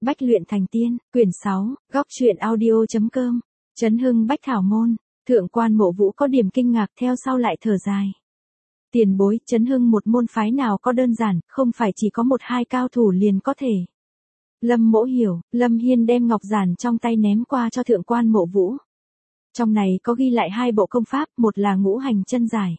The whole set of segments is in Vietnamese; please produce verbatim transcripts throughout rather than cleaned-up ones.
Bách luyện thành tiên, quyển sáu, góc truyện audio.com, Trấn Hưng Bách Thảo Môn, Thượng quan Mộ Vũ có điểm kinh ngạc theo sau lại thở dài. Tiền bối, Trấn Hưng một môn phái nào có đơn giản, không phải chỉ có một hai cao thủ liền có thể. Lâm Mỗ hiểu, Lâm Hiên đem ngọc giản trong tay ném qua cho Thượng quan Mộ Vũ. Trong này có ghi lại hai bộ công pháp, một là ngũ hành chân giải,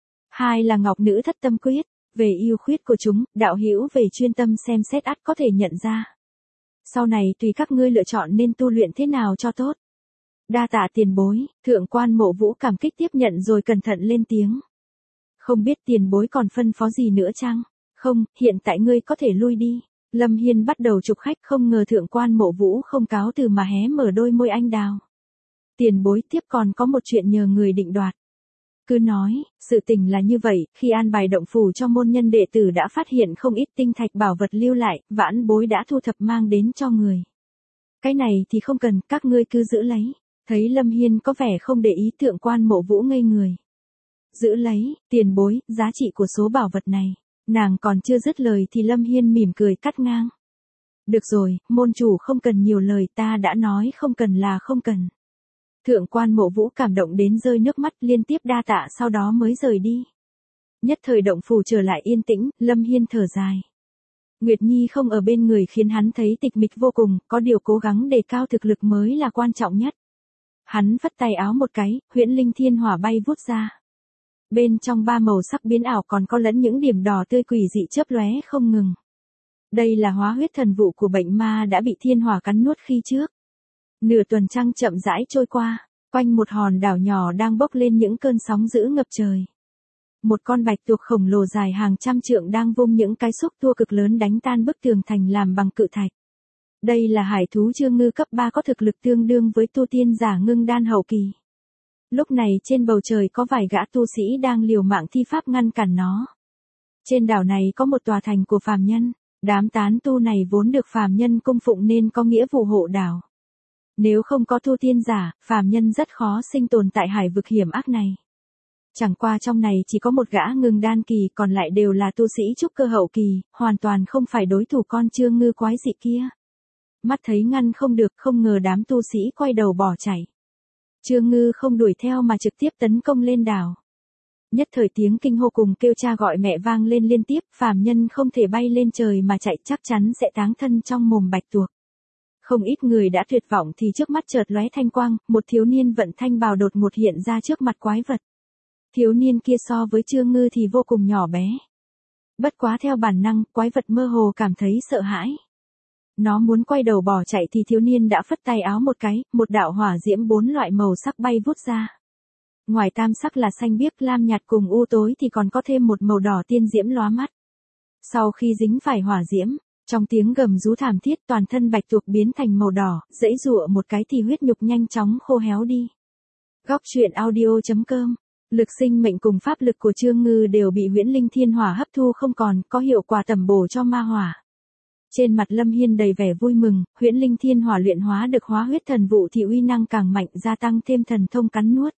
hai là ngọc nữ thất tâm quyết. Về ưu khuyết của chúng, đạo hữu về chuyên tâm xem xét ắt có thể nhận ra. Sau này tùy các ngươi lựa chọn nên tu luyện thế nào cho tốt. Đa tạ tiền bối, Thượng quan Mộ Vũ cảm kích tiếp nhận rồi cẩn thận lên tiếng. Không biết tiền bối còn phân phó gì nữa chăng? Không, hiện tại ngươi có thể lui đi. Lâm Hiên bắt đầu chụp khách, không ngờ Thượng quan Mộ Vũ không cáo từ mà hé mở đôi môi anh đào. Tiền bối tiếp còn có một chuyện nhờ người định đoạt. Cứ nói, sự tình là như vậy, khi an bài động phủ cho môn nhân đệ tử đã phát hiện không ít tinh thạch bảo vật lưu lại, vãn bối đã thu thập mang đến cho người. Cái này thì không cần, các ngươi cứ giữ lấy. Thấy Lâm Hiên có vẻ không để ý, Thượng quan Mộ Vũ ngây người. Giữ lấy, tiền bối, giá trị của số bảo vật này. Nàng còn chưa dứt lời thì Lâm Hiên mỉm cười cắt ngang. Được rồi, môn chủ không cần nhiều lời, ta đã nói không cần là không cần. Thượng quan Mộ Vũ cảm động đến rơi nước mắt, liên tiếp đa tạ sau đó mới rời đi. Nhất thời động phủ trở lại yên tĩnh, Lâm Hiên thở dài. Nguyệt Nhi không ở bên người khiến hắn thấy tịch mịch vô cùng, có điều cố gắng đề cao thực lực mới là quan trọng nhất. Hắn vất tay áo một cái, huyễn linh thiên hỏa bay vút ra. Bên trong ba màu sắc biến ảo còn có lẫn những điểm đỏ tươi quỷ dị chớp lóe không ngừng. Đây là hóa huyết thần vụ của bệnh ma đã bị thiên hỏa cắn nuốt khi trước. Nửa tuần trăng chậm rãi trôi qua, quanh một hòn đảo nhỏ đang bốc lên những cơn sóng dữ ngập trời. Một con bạch tuộc khổng lồ dài hàng trăm trượng đang vung những cái xúc tua cực lớn đánh tan bức tường thành làm bằng cự thạch. Đây là hải thú Trương Ngư cấp ba có thực lực tương đương với tu tiên giả ngưng đan hậu kỳ. Lúc này trên bầu trời có vài gã tu sĩ đang liều mạng thi pháp ngăn cản nó. Trên đảo này có một tòa thành của phàm nhân, đám tán tu này vốn được phàm nhân cung phụng nên có nghĩa vụ hộ đảo. Nếu không có tu tiên giả, phàm nhân rất khó sinh tồn tại hải vực hiểm ác này. Chẳng qua trong này chỉ có một gã ngưng đan kỳ, còn lại đều là tu sĩ trúc cơ hậu kỳ, hoàn toàn không phải đối thủ con Trương Ngư quái dị kia. Mắt thấy ngăn không được, không ngờ đám tu sĩ quay đầu bỏ chạy. Trương Ngư không đuổi theo mà trực tiếp tấn công lên đảo. Nhất thời tiếng kinh hô cùng kêu cha gọi mẹ vang lên liên tiếp, phàm nhân không thể bay lên trời mà chạy chắc chắn sẽ táng thân trong mồm bạch tuộc. Không ít người đã tuyệt vọng thì trước mắt chợt lóe thanh quang, một thiếu niên vận thanh bào đột ngột hiện ra trước mặt quái vật. Thiếu niên kia so với Trương Ngư thì vô cùng nhỏ bé. Bất quá theo bản năng, quái vật mơ hồ cảm thấy sợ hãi. Nó muốn quay đầu bỏ chạy thì thiếu niên đã phất tay áo một cái, một đạo hỏa diễm bốn loại màu sắc bay vút ra. Ngoài tam sắc là xanh biếc, lam nhạt cùng u tối thì còn có thêm một màu đỏ tiên diễm lóa mắt. Sau khi dính phải hỏa diễm, trong tiếng gầm rú thảm thiết toàn thân bạch tuộc biến thành màu đỏ, giãy giụa một cái thì huyết nhục nhanh chóng khô héo đi. Góc truyện audio.com, lực sinh mệnh cùng pháp lực của Trương Ngư đều bị huyễn linh thiên hỏa hấp thu không còn, có hiệu quả tẩm bổ cho ma hỏa. Trên mặt Lâm Hiên đầy vẻ vui mừng, huyễn linh thiên hỏa luyện hóa được hóa huyết thần vụ thì uy năng càng mạnh, gia tăng thêm thần thông cắn nuốt.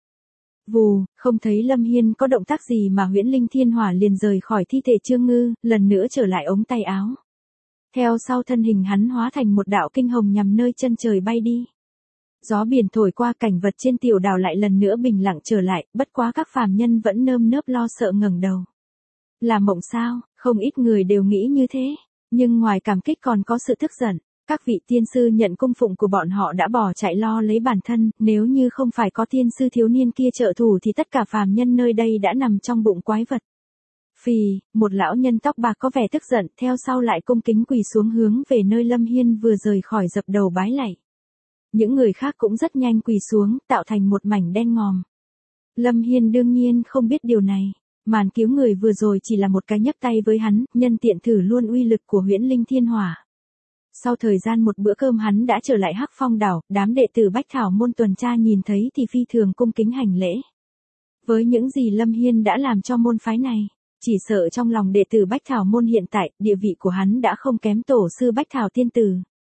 Vù, không thấy Lâm Hiên có động tác gì mà huyễn linh thiên hỏa liền rời khỏi thi thể Trương Ngư, lần nữa trở lại ống tay áo. Theo sau thân hình hắn hóa thành một đạo kinh hồng nhằm nơi chân trời bay đi. Gió biển thổi qua, cảnh vật trên tiểu đảo lại lần nữa bình lặng trở lại, bất quá các phàm nhân vẫn nơm nớp lo sợ ngẩng đầu. Là mộng sao? Không ít người đều nghĩ như thế. Nhưng ngoài cảm kích còn có sự tức giận, các vị tiên sư nhận cung phụng của bọn họ đã bỏ chạy lo lấy bản thân, nếu như không phải có tiên sư thiếu niên kia trợ thủ thì tất cả phàm nhân nơi đây đã nằm trong bụng quái vật. Phì, một lão nhân tóc bạc có vẻ tức giận, theo sau lại cung kính quỳ xuống hướng về nơi Lâm Hiên vừa rời khỏi dập đầu bái lạy. Những người khác cũng rất nhanh quỳ xuống, tạo thành một mảnh đen ngòm. Lâm Hiên đương nhiên không biết điều này. Màn cứu người vừa rồi chỉ là một cái nhấc tay với hắn, nhân tiện thử luôn uy lực của huyễn linh thiên hỏa. Sau thời gian một bữa cơm hắn đã trở lại Hắc Phong đảo, đám đệ tử Bách Thảo môn tuần tra nhìn thấy thì phi thường cung kính hành lễ. Với những gì Lâm Hiên đã làm cho môn phái này, chỉ sợ trong lòng đệ tử Bách Thảo môn hiện tại, địa vị của hắn đã không kém tổ sư Bách Thảo tiên tử.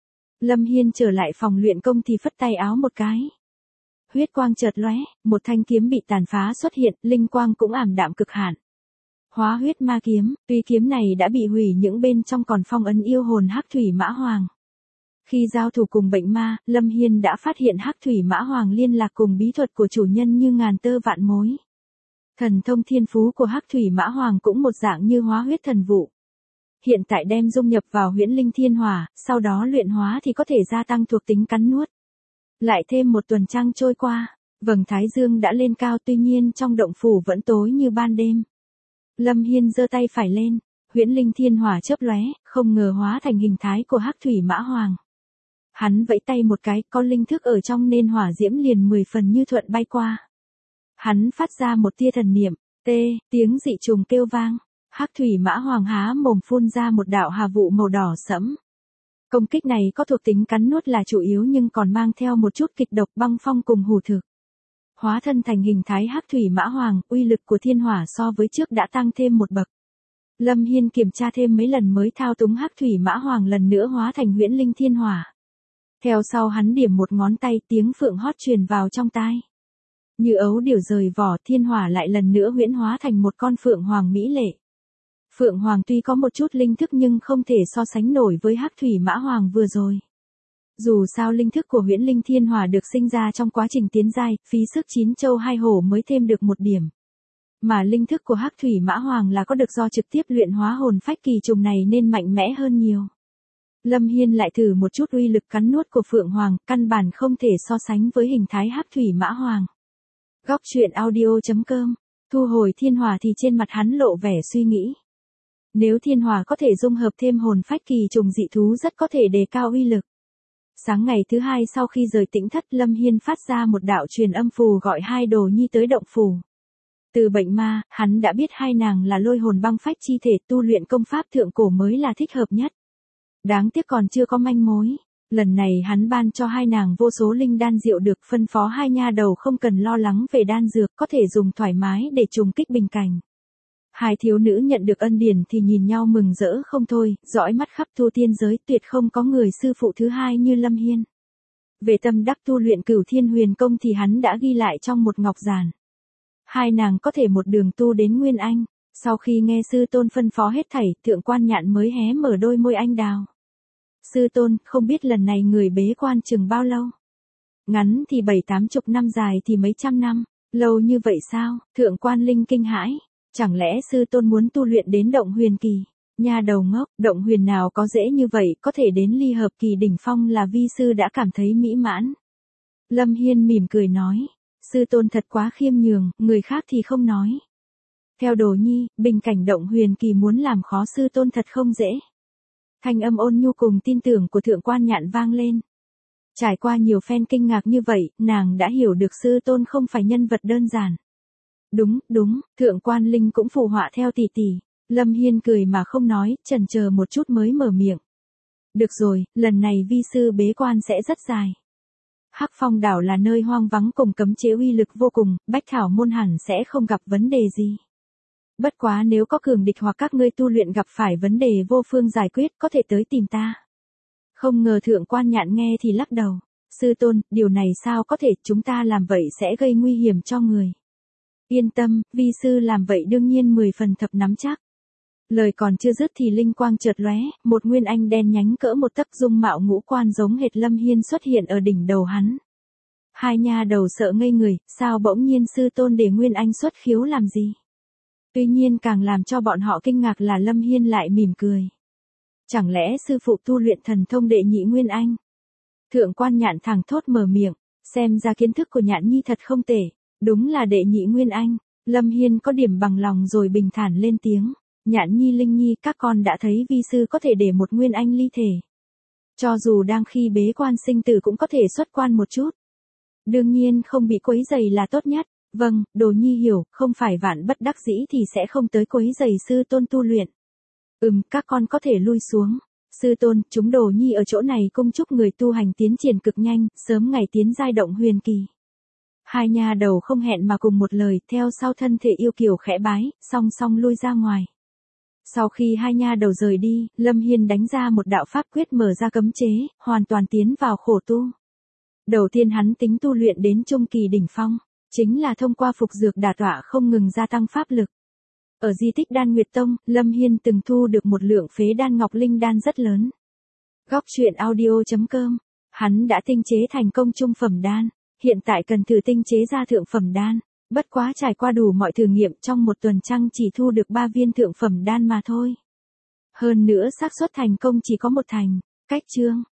Lâm Hiên trở lại phòng luyện công thì phất tay áo một cái. Huyết quang chợt lóe, một thanh kiếm bị tàn phá xuất hiện, linh quang cũng ảm đạm cực hạn. Hóa huyết ma kiếm, tuy kiếm này đã bị hủy những bên trong còn phong ấn yêu hồn hắc thủy mã hoàng. Khi giao thủ cùng bệnh ma, Lâm Hiên đã phát hiện Hắc Thủy Mã Hoàng liên lạc cùng bí thuật của chủ nhân như ngàn tơ vạn mối. Thần thông thiên phú của Hắc Thủy Mã Hoàng cũng một dạng như hóa huyết thần vụ. Hiện tại đem dung nhập vào huyễn linh thiên hỏa, sau đó luyện hóa thì có thể gia tăng thuộc tính cắn nuốt. Lại thêm một tuần trăng trôi qua, vầng thái dương đã lên cao, tuy nhiên trong động phủ vẫn tối như ban đêm. Lâm Hiên giơ tay phải lên, huyễn linh thiên hỏa chớp lóe, không ngờ hóa thành hình thái của Hắc Thủy Mã Hoàng. Hắn vẫy tay một cái, có linh thức ở trong nên hỏa diễm liền mười phần như thuận bay qua. Hắn phát ra một tia thần niệm, tê, tiếng dị trùng kêu vang. Hắc Thủy Mã Hoàng há mồm phun ra một đạo hà vụ màu đỏ sẫm. Công kích này có thuộc tính cắn nuốt là chủ yếu nhưng còn mang theo một chút kịch độc băng phong cùng hủ thực. Hóa thân thành hình thái Hắc Thủy Mã Hoàng, uy lực của thiên hỏa so với trước đã tăng thêm một bậc. Lâm Hiên kiểm tra thêm mấy lần mới thao túng Hắc Thủy Mã Hoàng lần nữa hóa thành huyễn linh thiên hỏa. Theo sau hắn điểm một ngón tay, tiếng phượng hót truyền vào trong tai. Như ấu điểu rời vỏ, thiên hỏa lại lần nữa huyễn hóa thành một con phượng hoàng mỹ lệ. Phượng Hoàng tuy có một chút linh thức nhưng không thể so sánh nổi với Hắc Thủy Mã Hoàng vừa rồi. Dù sao linh thức của huyễn linh thiên hỏa được sinh ra trong quá trình tiến giai, phí sức chín châu hai hổ mới thêm được một điểm. Mà linh thức của Hắc Thủy Mã Hoàng là có được do trực tiếp luyện hóa hồn phách kỳ trùng này nên mạnh mẽ hơn nhiều. Lâm Hiên lại thử một chút uy lực cắn nuốt của Phượng Hoàng, căn bản không thể so sánh với hình thái Hắc Thủy Mã Hoàng. Góc truyện audio chấm com, thu hồi thiên hỏa thì trên mặt hắn lộ vẻ suy nghĩ. Nếu thiên hỏa có thể dung hợp thêm hồn phách kỳ trùng dị thú rất có thể đề cao uy lực. Sáng ngày thứ hai sau khi rời Tĩnh Thất, Lâm Hiên phát ra một đạo truyền âm phù gọi hai đồ nhi tới động phủ. Từ bệnh ma, hắn đã biết hai nàng là lôi hồn băng phách chi thể, tu luyện công pháp thượng cổ mới là thích hợp nhất. Đáng tiếc còn chưa có manh mối. Lần này hắn ban cho hai nàng vô số linh đan diệu được, phân phó hai nha đầu không cần lo lắng về đan dược, có thể dùng thoải mái để trùng kích bình cảnh. Hai thiếu nữ nhận được ân điển thì nhìn nhau mừng rỡ không thôi, dõi mắt khắp tu tiên giới, tuyệt không có người sư phụ thứ hai như Lâm Hiên. Về tâm đắc tu luyện Cửu Thiên Huyền Công thì hắn đã ghi lại trong một ngọc giản. Hai nàng có thể một đường tu đến Nguyên Anh. Sau khi nghe sư tôn phân phó hết thảy, Thượng Quan Nhạn mới hé mở đôi môi anh đào. Sư tôn, không biết lần này người bế quan chừng bao lâu? Ngắn thì bảy tám chục năm, dài thì mấy trăm năm. Lâu như vậy sao? Thượng Quan Linh kinh hãi. Chẳng lẽ sư tôn muốn tu luyện đến động huyền kỳ? Nha đầu ngốc, động huyền nào có dễ như vậy, có thể đến ly hợp kỳ đỉnh phong là vi sư đã cảm thấy mỹ mãn. Lâm Hiên mỉm cười nói, sư tôn thật quá khiêm nhường, người khác thì không nói. Theo đồ nhi, bình cảnh động huyền kỳ muốn làm khó sư tôn thật không dễ. Thanh âm ôn nhu cùng tin tưởng của Thượng Quan Nhạn vang lên. Trải qua nhiều phen kinh ngạc như vậy, nàng đã hiểu được sư tôn không phải nhân vật đơn giản. Đúng, đúng, Thượng Quan Linh cũng phù họa theo tỷ tỷ. Lâm Hiên cười mà không nói, chần chờ một chút mới mở miệng. Được rồi, lần này vi sư bế quan sẽ rất dài. Hắc Phong đảo là nơi hoang vắng cùng cấm chế uy lực vô cùng, Bách Thảo môn hẳn sẽ không gặp vấn đề gì. Bất quá nếu có cường địch hoặc các ngươi tu luyện gặp phải vấn đề vô phương giải quyết, có thể tới tìm ta. Không ngờ Thượng Quan Nhạn nghe thì lắc đầu. Sư tôn, điều này sao có thể, chúng ta làm vậy sẽ gây nguy hiểm cho người. Yên tâm, vi sư làm vậy đương nhiên mười phần thập nắm chắc. Lời còn chưa dứt thì linh quang chợt lóe, một nguyên anh đen nhánh cỡ một tấc, dung mạo ngũ quan giống hệt Lâm Hiên xuất hiện ở đỉnh đầu hắn. Hai nha đầu sợ ngây người, sao bỗng nhiên sư tôn để nguyên anh xuất khiếu làm gì? Tuy nhiên càng làm cho bọn họ kinh ngạc là Lâm Hiên lại mỉm cười. Chẳng lẽ sư phụ tu luyện thần thông đệ nhị nguyên anh? Thượng Quan Nhạn thẳng thốt mở miệng, xem ra kiến thức của Nhạn nhi thật không tệ, đúng là đệ nhị nguyên anh. Lâm Hiên có điểm bằng lòng rồi bình thản lên tiếng. Nhạn nhi Linh nhi, các con đã thấy vi sư có thể để một nguyên anh ly thể. Cho dù đang khi bế quan sinh tử cũng có thể xuất quan một chút. Đương nhiên không bị quấy rầy là tốt nhất. Vâng, đồ nhi hiểu, không phải vạn bất đắc dĩ thì sẽ không tới quấy rầy sư tôn tu luyện. Ừm, các con có thể lui xuống. Sư tôn, chúng đồ nhi ở chỗ này cung chúc người tu hành tiến triển cực nhanh, sớm ngày tiến giai động huyền kỳ. Hai nha đầu không hẹn mà cùng một lời, theo sau thân thể yêu kiều khẽ bái, song song lui ra ngoài. Sau khi hai nha đầu rời đi, Lâm Hiên đánh ra một đạo pháp quyết mở ra cấm chế, hoàn toàn tiến vào khổ tu. Đầu tiên hắn tính tu luyện đến trung kỳ đỉnh phong, chính là thông qua phục dược đả tọa không ngừng gia tăng pháp lực. Ở di tích Đan Nguyệt Tông, Lâm Hiên từng thu được một lượng phế đan ngọc linh đan rất lớn. Góc truyện audio.com. Hắn đã tinh chế thành công trung phẩm đan, hiện tại cần thử tinh chế ra thượng phẩm đan. Bất quá trải qua đủ mọi thử nghiệm trong một tuần trăng chỉ thu được ba viên thượng phẩm đan mà thôi. Hơn nữa xác suất thành công chỉ có một thành. Cách chương